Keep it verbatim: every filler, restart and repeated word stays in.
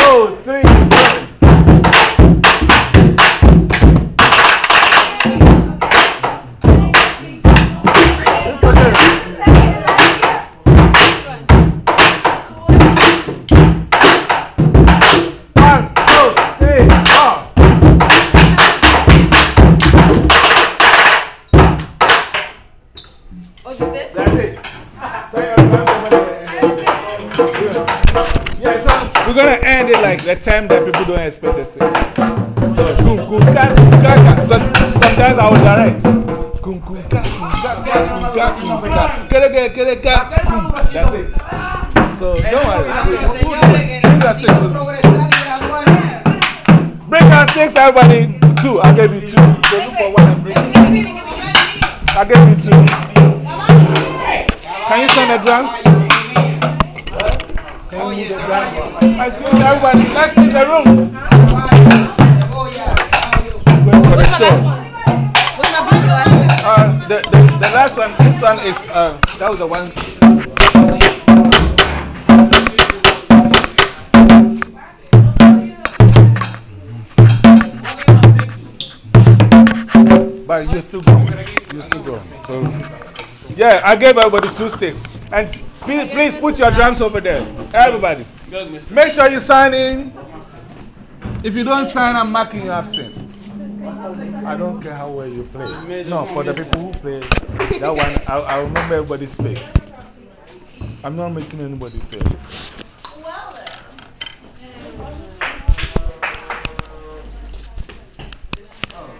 two, three, four. We're gonna end it like the time that people don't expect us to end. So, kum kum ka kum ka ka. Because sometimes I will direct. Kum kum ka kum ka ka kum ka kum ka. Kere kere kere ka kum. That's it. So don't worry. Bring our sticks. Bring our sticks, everybody. Two. I gave you two. So look for one and bring it. I gave you two. Can you send the drums? Can you move the drums? Let's go, everybody. Let's leave the room. Going for the show. Uh, the, the, the last one, this one is, uh, that was the one. But you're still going. You're still going. So, yeah, I gave everybody two sticks. And please, please put your drums over there. Everybody. Make sure you sign in. If you don't sign, I'm marking you absent. I don't care how well you play. No, for the people who play, that one, I, I remember everybody's play. I'm not making anybody play.